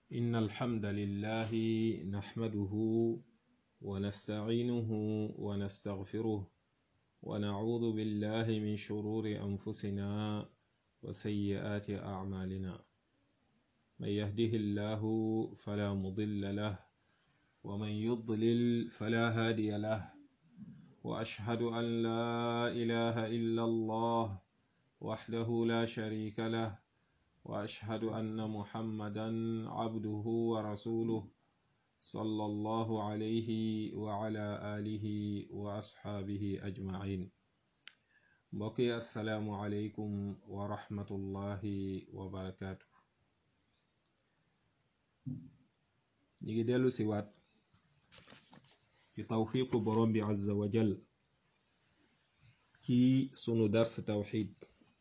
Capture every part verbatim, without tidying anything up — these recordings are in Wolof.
إن الحمد لله نحمده ونستعينه ونستغفره ونعوذ بالله من شرور أنفسنا وسيئات أعمالنا من يهده الله فلا مضل له ومن يضلل فلا هادي له وأشهد أن لا إله إلا الله وحده لا شريك له وأشهد أن محمدا عبده ورسوله صلى الله عليه وعلى آله وأصحابه أجمعين بقي السلام عليكم ورحمة الله وبركاته نيجي ديلو سيوات في توفيق برم عز وجل في سنو درس توحيد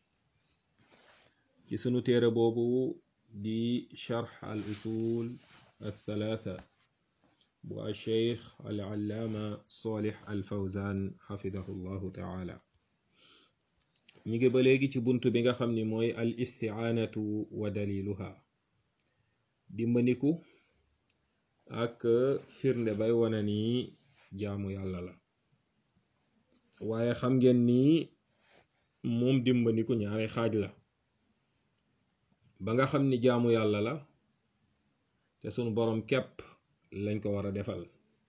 ci sunu téere boobu di sharx al usul althalatha bu alcheikh alallaama solih alfawzan xafidahu llahu taala ñi ngi ba léegi ci bunt bi nga xam ni mooy al istiaanatu wa daliluha dimbandiku ak firnde bay wana ni jaamu yàlla la waaye xam ngeen ni moom dimbandiku ñaari xaaj la ba nga xam ni jaamu yàlla la te sunu boroom képp lañ ko war a defal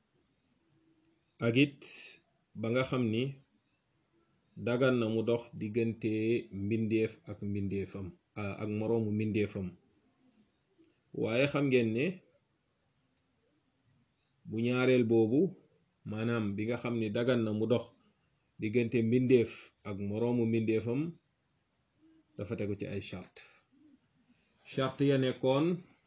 ak it ba nga xam ni dagan na mu dox diggante mbindeef ak mbindeefam ak moroomu mbindeefam waaye xam ngeen ne bu ñaareel boobu maanaam bi nga xam ni dagan na mu dox diggante mbindeef ak moroomu mbindeefam dafa tegu ci ay charte charte ya nekkoon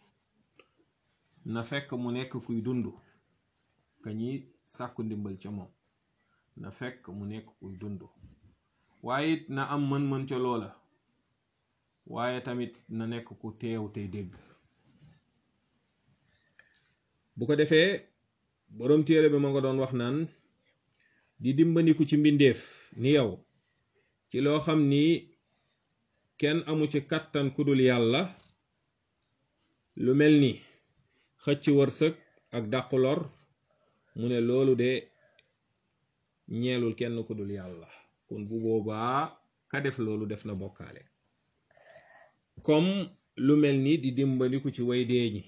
na fekk mu nekk kuy dund ka ñi sàkku ndimbal ca moom na fekk mu nekk kuy dund waaye it na am mën-mën ca loola waaye tamit na nekk ku teew tey dégg bu ko defee boroom téere bi ma nga doon wax naan di dimbandiku ci mbindeef ni yow ci loo xam ni kenn amu ci kàttan ku dul yàlla lu mel ni xëcc wërsëg ak dàqu lor mu ne loolu de ñeelul kenn ku dul yàlla kon bu boobaa ka def loolu def na bokkaale comme lu mel ni di dimbandiku ci way dee ñi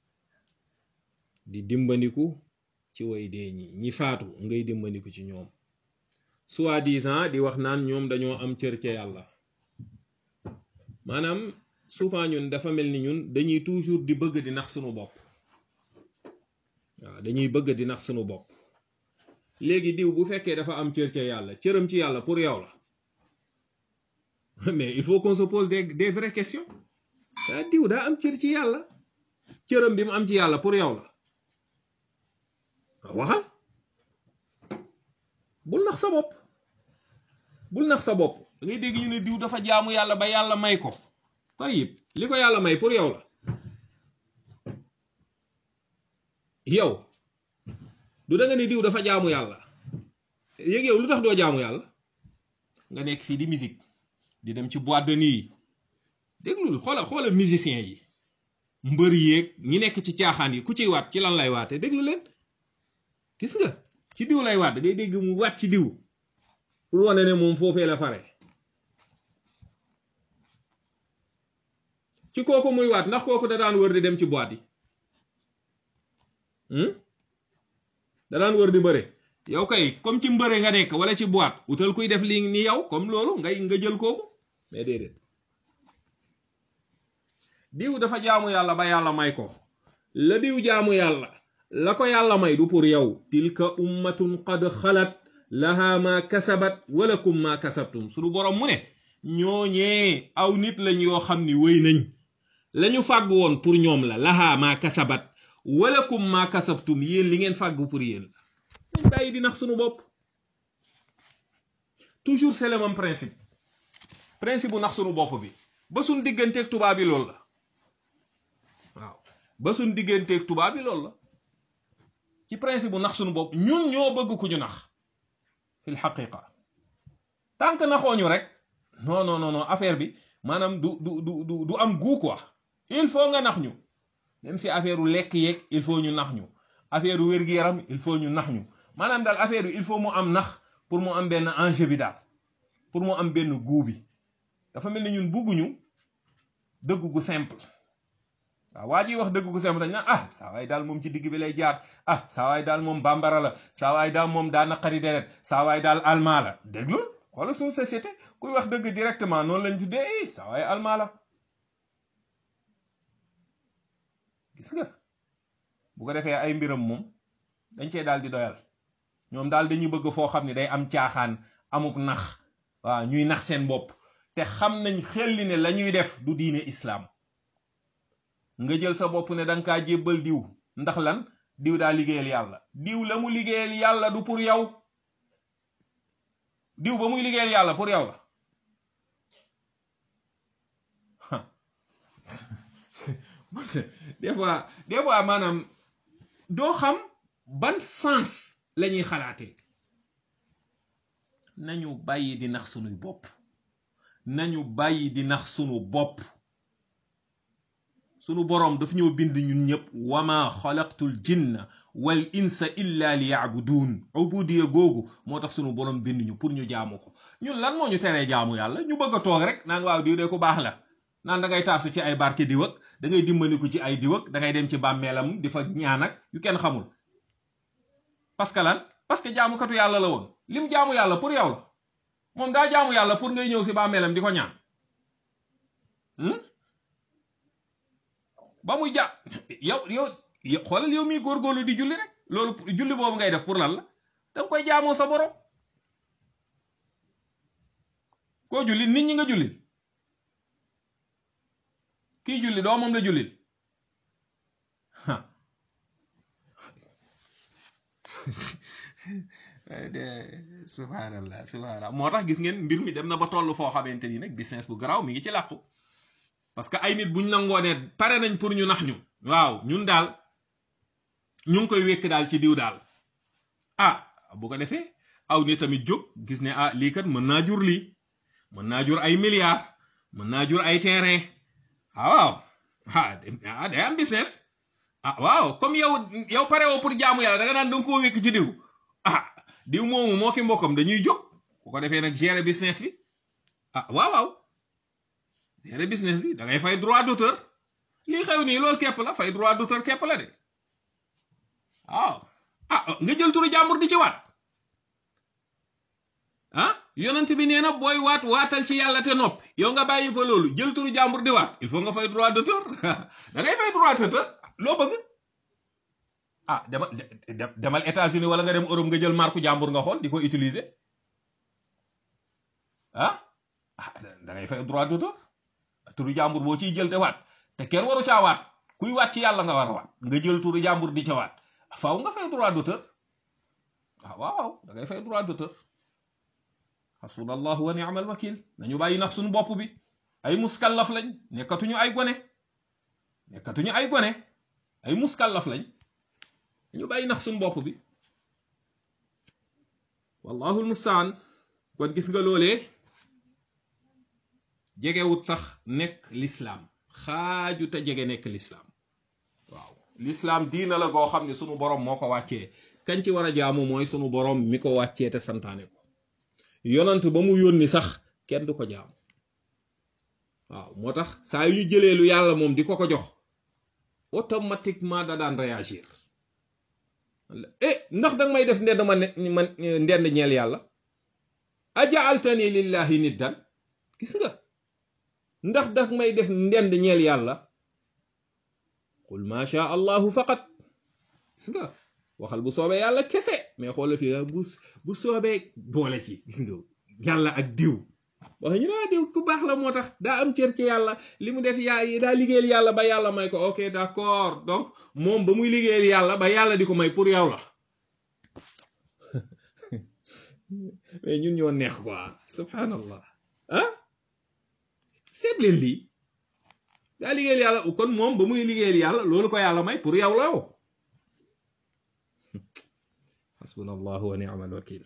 di dimbandiku ci way dee ñi ñi faatu ngay dimbandiku ci ñoom soi-disant di wax naan ñoom dañoo am cër ca yàlla maanaam souvent ñun dafa mel ni ñun dañuy toujours di bëgg di nax sunu bopp waaw dañuy bëgg di nax sunu bopp léegi diw bu fekkee dafa am cër ca yàlla cëram ci yàlla pour yow la mais il faut qu'on se pose des des vraies questions ah diw daa am cër ci yàlla cëram bi mu am ci yàlla pour yow la waxal bul nax sa bopp bul nax sa bopp da ngay dégg ñu ne diw dafa jaamu yàlla ba yàlla may ko tayib li ko yàlla may pour yow la yow du da nga ne diw dafa jaamu yàlla yéeg yow lu tax doo jaamu yàlla nga nekk fii di musique di dem ci boîte de nuit yi déglul xoola xoola musiciens yi mbër yéeg ñi nekk ci caaxaan yi ku ciy waat ci lan lay waate déglu leen gis nga ci diw lay waat da ngay dégg mu waat ci diw pour wane ne moom foofee la fare ci kooku muy waat ndax kooku da daan wër di dem ci boîte yi da daan wër di bëre yow kay comme ci mbëre nga nekk wala ci boîte utal kuy def lii ni yow comme loolu ngay nga jël kooku mais déedéet diw dafa jaamu yàlla ba yàlla may ko la diw jaamu yàlla la ko yàlla may du pour yow tilka ummatun qad xalat laha ma kasabat walakum ma kasabtum suñu borom mu ne ñooñee aw nit lañ yoo xam ni wéy nañ lañu fàgg woon pour ñoom la laha ma kasabat walakum ma kasabtum yéen li ngeen fàgg pour yéen dañ bàyyi di nax suñu bopp toujours c'est le même principe principe bu nax suñu bopp bi ba suñ digganteeg tubaab bi loolu la waaw ba suñ digganteeg tubaab bi loolu la ci principe bu nax suñu bopp ñun ñoo bëgg ku ñu nax fil xaqiqa tant que naxooñu rek non non non affaire bi maanaam du du du du am goût quoi il faut nga nax ñu même si affaire u lekk yeeg il faut ñu nax ñu affaire u wér-gu-yaram il faut ñu nax ñu maanaam daal affaire yu il faut mu am nax pour mu am benn enjeu bi daal pour mu am benn goût bi dafa mel ni ñun bugguñu dëgg gu simple waaw waa ji wax dëgg gu simple dañ naan ah saa waay daal moom ci digg bi lay jaar ah saa waay daal moom bambara la saa waay daal moom daa naqari deret saa waay daal almaa la déglu wala suñu société kuy wax dëgg directement noonu lañ tuddee eh saa waay almaa la gis nga bu ko defee ay mbiram moom dañ cee daal di doyal ñoom daal dañuy bëgg foo xam ne day am caaxaan amuk nax waaw ñuy nax seen bopp te xam nañ xelli ne la ñuy def du diine islaam nga jël sa bopp ne danga kaa jébbal diw ndax lan diw daa liggéeyal yàlla diw la mu liggéeyal yàlla du pour yow diw ba muy liggéeyal yàlla pour yow la des fois des fois maanaam doo xam ban sens la ñuy xalaatee nañu bàyyi di nax sunuy bopp nañu bàyyi di nax sunu bopp sunu boroom daf ñoo bind ñun ñëpp wama xalaqtul jinna wal insa illa li yaabuduun ubudiya googu moo tax sunu boroom bind ñu pour ñu jaamu ko ñun lan moo ñu teree jaamu yàlla ñu bëgg a toog rek naan waaw diw de ku baax la naan da ngay taasu ci ay barke diw ak da ngay dimbaliku ci ay diw ak da ngay dem ci bàmmeelam di fa ñaan ak yu kenn xamul parce que lan parce que jaamukatu yàlla la woon lim jaamu yàlla pour yow la moom daa jaamu yàlla pour ngay ñëw si bàmmeelam di ko ñaan ba muy ja yow yow xoolal yow miy góorgóorlu di julli rek loolu julli boobu ngay def pour lan la danga koy jaamoo sa borom koo julli nit ñi nga jullil kii julli doo moom la jullil subhanallah subhanallah moo tax gis ngeen mbir mi dem na ba toll foo xamante ni nag business bu garaaw mi ngi ci làqu parce que ay nit buñ nangoo ne pare nañ pour ñu nax ñu waaw ñun daal ñu ngi koy wékk daal ci diw daal ah bu ko defee aw ni tamit jóg gis ne ah lii kat mën naa jur lii mën naa jur ay milliards mën naa jur ay terrain ah waaw ah day am business ah waaw comme yow yow pare woo pour jaamu yàlla da nga naan danga koo wékk ci diw ah diw moomu moo ki mbokkam dañuy jóg bu ko defee nag gérer business bi ah waaw waaw gérer business bi da ngay fay droit d'auteur lii xew nii loolu képp la fay droit d'auteur képp la de waaw ah nga jël turu jàmbur di ci waat ah yonent bi nee na booy waat waatal ci yàlla te noppi yow nga bàyyi fa loolu jël turu jàmbur di waat il faut nga fay droit d'auteur da ngay fay droit d'auteur loo bëgg ah demal demal États-Unis wala nga dem Europe nga jël marque jàmbur nga xool di ko utiliser ah ah da ngay fay droit d'auteur turu jàmbur boo ciy jël te waat te kenn waru caa waat kuy waat ci yàlla nga war a waat nga jël turu jàmbur di ca waat faaw nga fay droit d'auteur ah waaw waaw da ngay fay droit d'auteur hasbunallahu wa ni'mal wakil nañu bàyyi nax suñu bopp bi ay muskallaf lañ nekkatuñu ay gone nekkatuñu ay gone ay muskallaf lañ nañu bàyyi nax suñu bopp bi wallahu almustaan kon gis nga loolee jegewut sax nekk l'islam xaaju te jege nekk l'islam waaw l'islam diina la goo xam ne sunu borom moo ko wàccee kañ ci war a jaamu mooy sunu borom mi ko wàccee te santaane ko yonant ba mu yónni sax kenn du ko jaamu waaw moo tax saa yu ñu jëlee lu yàlla moom di ko ko jox automatiquement da daan réagir eh ndax danga may def ndend ma ne man ndend ñeel yàlla ajaaltani lillahi niddan gis nga ndax daf may def ndend ñeel yàlla qul ma sha allahu faqat gis nga waxal bu soobee yàlla kese mais xoolal fi bu bu soobee boole ci gis nga yàlla ak diw wax ñu naa diw ku baax la moo tax daa am cër ci yàlla li mu def yaa daa liggéeyal yàlla ba yàlla may ko ok d'accord donc moom ba muy liggéeyal yàlla ba yàlla di ko may pour yow la mais ñun ñoo neex quoi subhanallah ah seet leen lii daa liggéeyal yàlla kon moom ba muy liggéeyal yàlla loolu ko yàlla may pour yow la yow hasbunallahu wa ni'mal wakil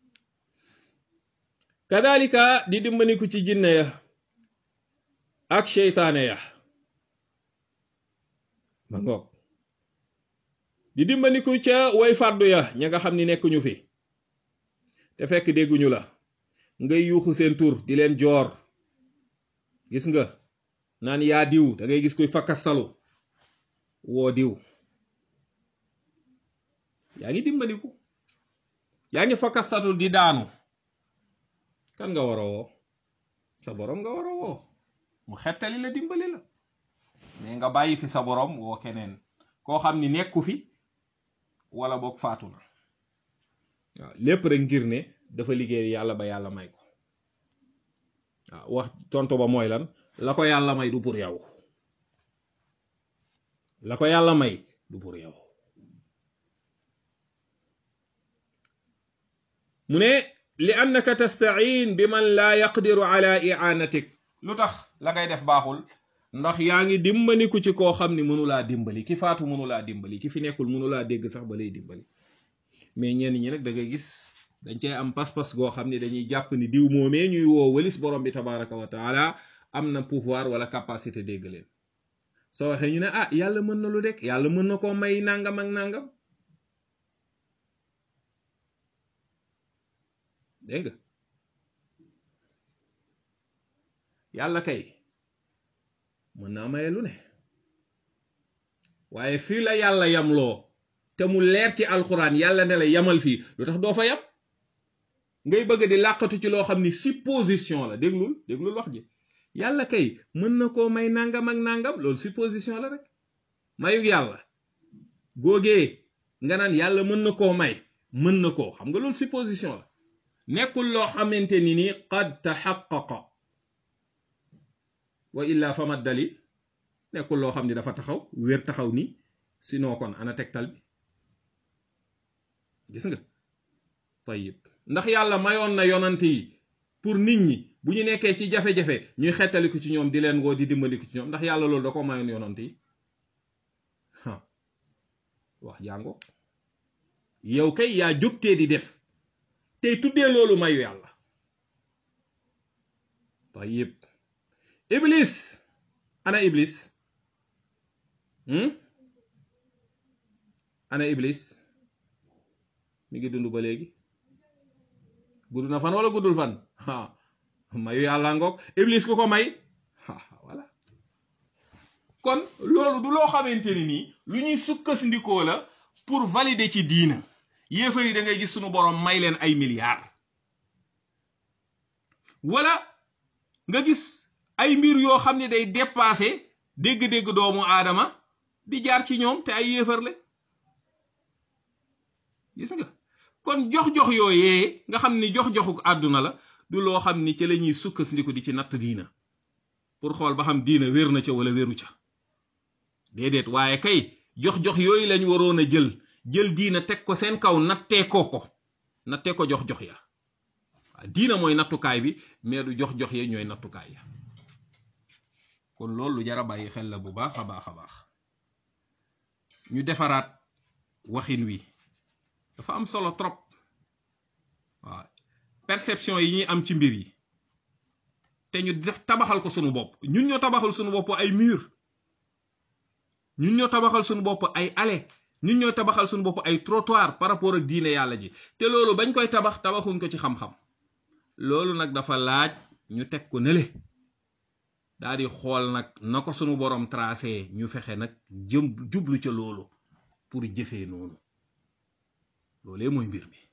kadalika di dimbaniku ci jinne ya ak seytaane ya ma ngoog di dimbandiku ca way fàddu ya ña nga xam ni nekkuñu fi te fekk dégguñu la ngay yuuxu seen tur di leen joor gis nga naan yaa diw da ngay gis kuy fakkastalu woo diw yaa ngi dimbandiku yaa ngi fakkastalu di daanu kan nga war a woo sa borom nga war a woo mu xettali la dimbali la mais nga bàyyi fi sa borom woo keneen koo xam ni nekku fi wala boog faatu na waaw lépp rek ngir ne dafa liggéey yàlla ba yàlla may ko waaw wax tontu ba mooy lan la ko yàlla may du pour yow la ko yàlla may du pour yow mu ne li annaka tastain bi man laa yaqdiru ala i'anatik lu tax la ngay def baaxul ndax yaa ngi dimbaliku ci koo xam ni mënulaa dimbali ki faatu mënulaa dimbali ki fi nekkul mënulaa dégg sax ba lay dimbali mais ñenn ñi nag da ngay gis dañ cey am pas-pas goo xam ni dañuy jàpp ni diw moomee ñuy woo walis borom bi tabaraka wa taala am na pouvoir wala capacité dégg leen soo waxee ñu ne ah yàlla mën na lu dekk yàlla mën na koo may nangam ak nangam dégg nga yàlla kay mën naa maye lu ne waaye fii la yàlla yamloo te mu leer ci alxuraan yàlla ne la yamal fii lu tax doo fa yam ngay bëgg di làqatu ci loo xam ni supposition la déglul déglul wax ji yàlla kay mën na koo may nangam ak nangam loolu supposition la rek mayug yàlla góogee nga naan yàlla mën na koo may mën na koo xam nga loolu supposition la nekkul loo xamante ni ni qad taxaqaqa wa illa fama dalil nekkul loo xam ni dafa taxaw wér taxaw ni sinon kon ana tegtal bi gis nga tayib ndax yàlla mayoon na yonant yi pour nit ñi bu ñu nekkee ci jafe-jafe ñuy xettaliku ci ñoom di leen woo di dimbaliku ci ñoom ndax yàlla loolu da ko mayoon yonant yi ha wax jàngo yow kay yaa jógtee di def tey tuddee loolu mayu yàlla tayib iblis ana iblis hmm? ana iblis mi ngi dund ba léegi gudd na fan wala guddul fan ha mayu yàlla ngoog iblis ku ko may ha voilà kon loolu du loo xamante ni nii lu ñuy sukkasndikoo la pour valider ci diina yéefar yi da ngay gis sunu borom may leen ay milliards wala nga gis ay mbir yoo xam ne day dépasser dégg-dégg doomu aadama di jaar ci ñoom te ay yéefar la gis nga kon jox-jox yooyee nga xam ni jox-joxuk àdduna la du loo xam ni ci la ñuy sukkandiku di ci natt diina pour xool ba xam diina wér na ca wala wéru ca déedéet waaye kay jox-jox yooyu lañ waroon a jël jël diina teg ko seen kaw nattee ko ko nattee ko jox-jox ya waaw diina mooy nattukaay bi mais du jox-jox ya ñooy nattukaay ya kon loolu lu jara bàyyi xel la bu baax a baax a baax ñu defaraat waxin wi dafa am solo trop waaw perception yi ñuy am ci mbir yi te ñu tabaxal ko sunu bopp ñun ñoo tabaxal sunu bopp ay mur ñun ñoo tabaxal sunu bopp ay allées ñun ñoo tabaxal sunu bopp ay trottoir par rapport ak diine yàlla ji te loolu bañ koy tabax tabaxuñ ko ci xam-xam loolu nag dafa laaj ñu teg ko nële daal di xool nag na ko sunu borom tracé ñu fexe nag jëm jublu ca loolu pour jëfee noonu loolee mooy mbir mi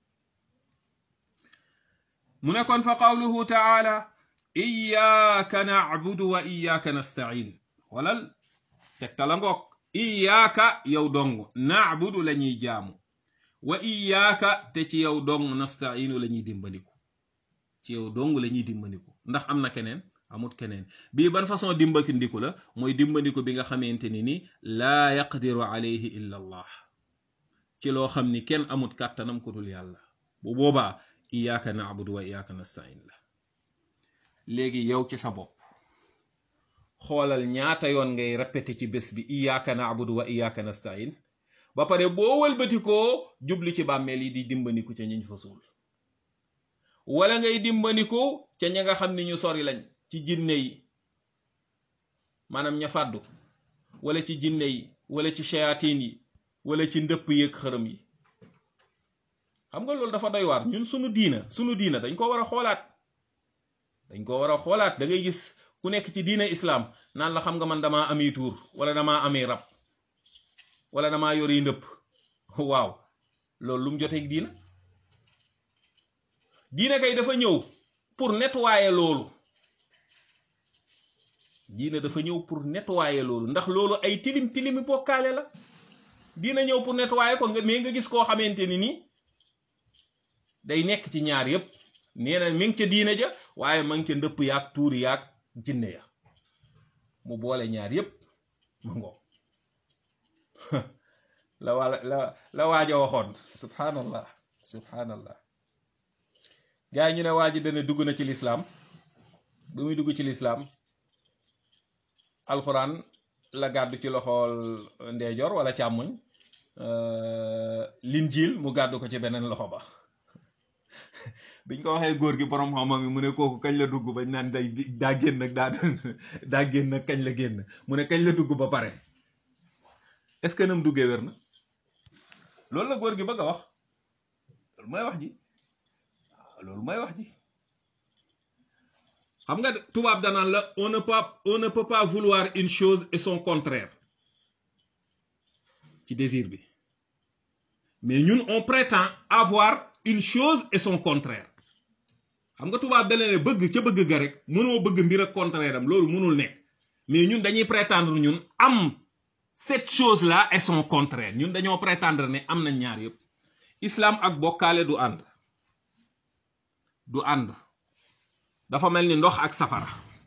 mu ne kon fa qawluhu taala iyyaka na'budu wa iyyaka nasta'in xoolal tegtala ngoog iyyaka yow dong na'budu la ñuy jaamu wa iyyaka te ci yow dong nasta'inu la ñuy dimbandiku ci yow dong la ñuy dimbandiku ndax am na keneen amut keneen bii ban façon dimbandiku la mooy dimbandiku bi nga xamante ni ni laa yaqdiru alayhi illa allah ci loo xam ni kenn amut kàttanam ku dul yàlla bu boobaa iyyaka na'budu wa iyyaka nasta'in la léegi yow ci sa bopp xoolal ñaata yoon ngay répété ci bés bi iyyaka na'budu wa iyyaka nasta'in ba pare boo wëlbatikoo jubli ci bàmmeel yi di dimbandiku ca ñiñ fa suul wala ngay dimbandiku ca ña nga xam ni ñu sori lañ ci jinne yi maanaam ña fàddu wala ci jinne yi wala ci shayatin yi wala ci ndëpp yeeg xërëm yi. xam nga loolu dafa doy waar. ñun sunu diina sunu diina dañ ko war a xoolaat dañ ko war a xoolaat. da ngay gis ku nekk ci diina islam naan la xam nga man damaa ami tuur wala damaa ami rab wala damaa yori ndëpp. waaw loolu lu mu joteeg diina. diina kay dafa ñëw pour nettoyer loolu. diina dafa ñëw pour nettoyer loolu ndax loolu ay tilim tilimi bokkaale la. diina ñëw pour nettoyer ko nga mais nga gis koo xamante ni nii day nekk ci ñaar yépp. nee na mi ngi ca diina ja waaye ma ngi ca ndëpp yaag tuuri yaag jinne ya mu boole ñaar yépp ma ngoo la wala la la waaja waxoon. subhanallah subhanallah. gaa yi ñu ne waaji dana dugg na ci lislaam. bu muy dugg ci lislaam alxuraan la gàddu ci loxool ndeejoor wala càmmoñ, linjiil mu gàddu ko ci beneen loxo ba. biñ ko waxee góor gi borom xam-xam mi mu ne kooku kañ la dugg bañ naan day daa génn ak daa daa génn ak kañ la génn mu ne kañ la dugg ba pare. est-ce que nam duggee wér na. loolu la góor gi bëgg a wax. loolu mooy wax ji waaw loolu mooy wax ji. xam nga tubaab danaan la on ne peut on ne peut pas vouloir une chose et son contraire ci désir bi mais ñun on prétend avoir une chose et son contraire. xam nga tubaab da leen bëgg ca bëgg ga rek mënoo bëgg mbir ak contraire am loolu mënul nekk mais ñun dañuy prétendre ñun am cette chose là et son contraire. ñun dañoo prétendre ne am nañ ñaar yëpp. islam ak bokkaale du ànd du ànd. dafa mel ni ndox ak safara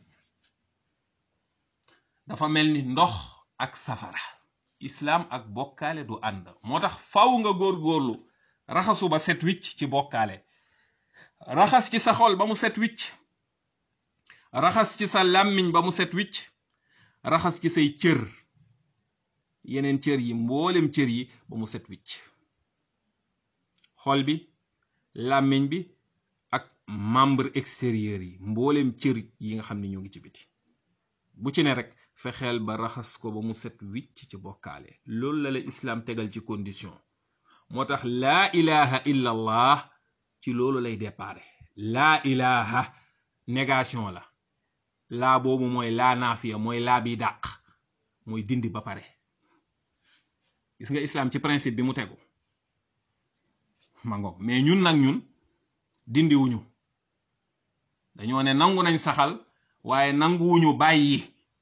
dafa mel ni ndox ak safara. islam ak bokkaale du ànd. moo tax faw nga góorgóorlu raxasu ba set wicc ci bokkaale. raxas ci sa xol ba mu set wicc. raxas ci sa làmmiñ ba mu set wicc. raxas ci say cër yeneen cër yi mboolem cër yi ba mu set wicc. xol bi làmmiñ bi ak membre extérieur yi mboolem cër yi nga xam ne ñoo ngi ci biti bu ci ne rek fexeel ba raxas ko ba mu set wicc ci bokkaale. loolu la la islam tegal ci condition. moo tax laa ilaha illa allah ci loolu lay déparé. laa ilaha négation la. laa boobu mooy laa naafiya mooy laa bi dàq mooy dindi ba pare. gis nga islam ci principe bi mu tegu ma ngoog mais ñun nag ñun dindiwuñu. dañoo ne nangu nañ saxal waaye nanguwuñu bàyyi.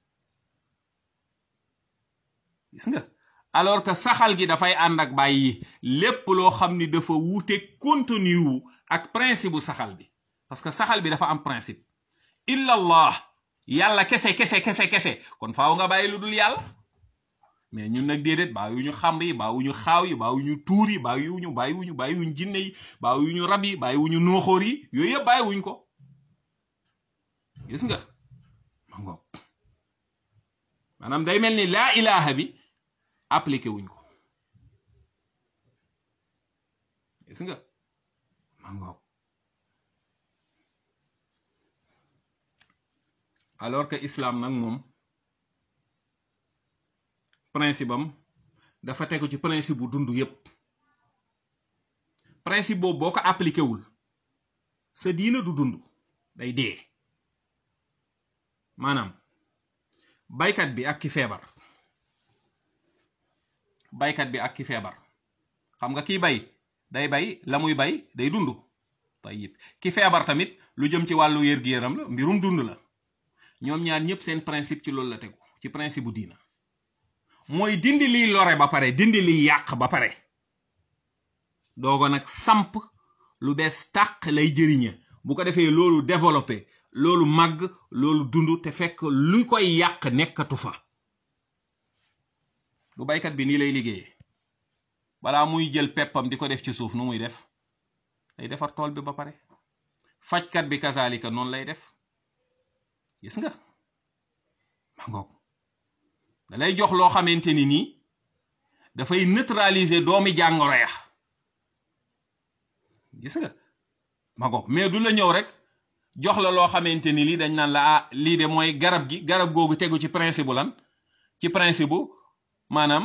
gis nga alors que saxal gi dafay ànd ak bàyyi lépp loo xam ni dafa wuute contenu wu ak principe bu saxal bi. parce que saxal bi dafa am principe. illa allah yàlla kese kese kese kese kon faaw nga bàyyi lu dul yàlla. mais ñun nag déedéet bàyyiwuñu xamb yi bàyyiwuñu xaaw yi bàyyiwuñu tuur yi bàyyiwuñu bàyyiwuñu bàyyiwuñu jinne yi bàyyiwuñu rab yi bàyyiwuñu nooxóor yi yooyu yëpp bàyyiwuñ ko. gis nga ma ngoog maanaam day mel ni laa ilaha bi appliqué wuñ ko. gis nga ma ngoog alors que islam nag moom principe am dafa tegu ci principe bu dund yépp. principe boobu boo ko appliqué wul sa diina du dund day dee. maanaam baykat bi ak ki feebar baykat bi ak ki feebar xam nga kiy bay day bay la muy bay day dund. tayib ki feebar tamit lu jëm ci wàllu wér-gu-yaram la mbirum dund la. ñoom ñaar ñëpp seen principe ci loolu la tegu ci principe bu diina mooy dindi liy lore ba pare dindi liy yàq ba pare doogo nag samp lu bees tàq lay jëriñe bu ko defee loolu développé loolu màgg loolu dund te fekk lu koy yàq nekkatu fa. du baykat bi nii lay liggéeyee balaa muy jël peppam di ko def ci suuf nu muy def day defar tool bi ba pare. fajkat bi kazalika noonu lay def. gis nga ma ngoog da lay jox loo xamante ni nii dafay neutraliser doomi jàngoro ya. gis nga ma ngoog mais du la ñëw rek jox la loo xamante ni lii dañ naan la ah lii de mooy garab gi garab googu tegu ci principe bu lan ci principe bu maanaam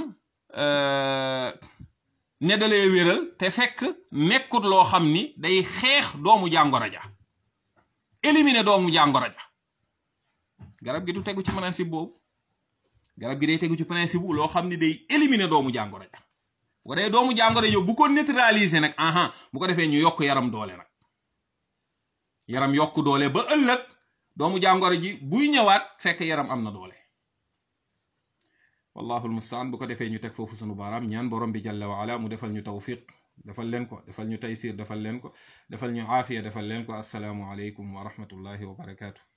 ne dalee wéral te fekk nekkut loo xam ni day xeex doomu jàngoro ja éliminer doomu jàngoro ja garab gi du tegu ci principe boobu garab gi day tegu ci principe bu loo xam ni day éliminer doomu jàngoro ja bu ko defee doomu jàngoro ja bu ko neutraliser nag aha bu ko defee ñu yokk yaram doole nag yaram yokk doole ba ëllëg doomu jàngoro ji buy ñëwaat fekk yaram am na doole wallahu almustaan bu ko defee ñu teg foofu sunu baaraam ñaan borom bi jalla wa ala mu defal ñu tawfiq defal leen ko defal ñu taysir defal leen ko defal ñu aafiya defal leen ko assalaamu aleykum wa rahmatullahi wa barakaatu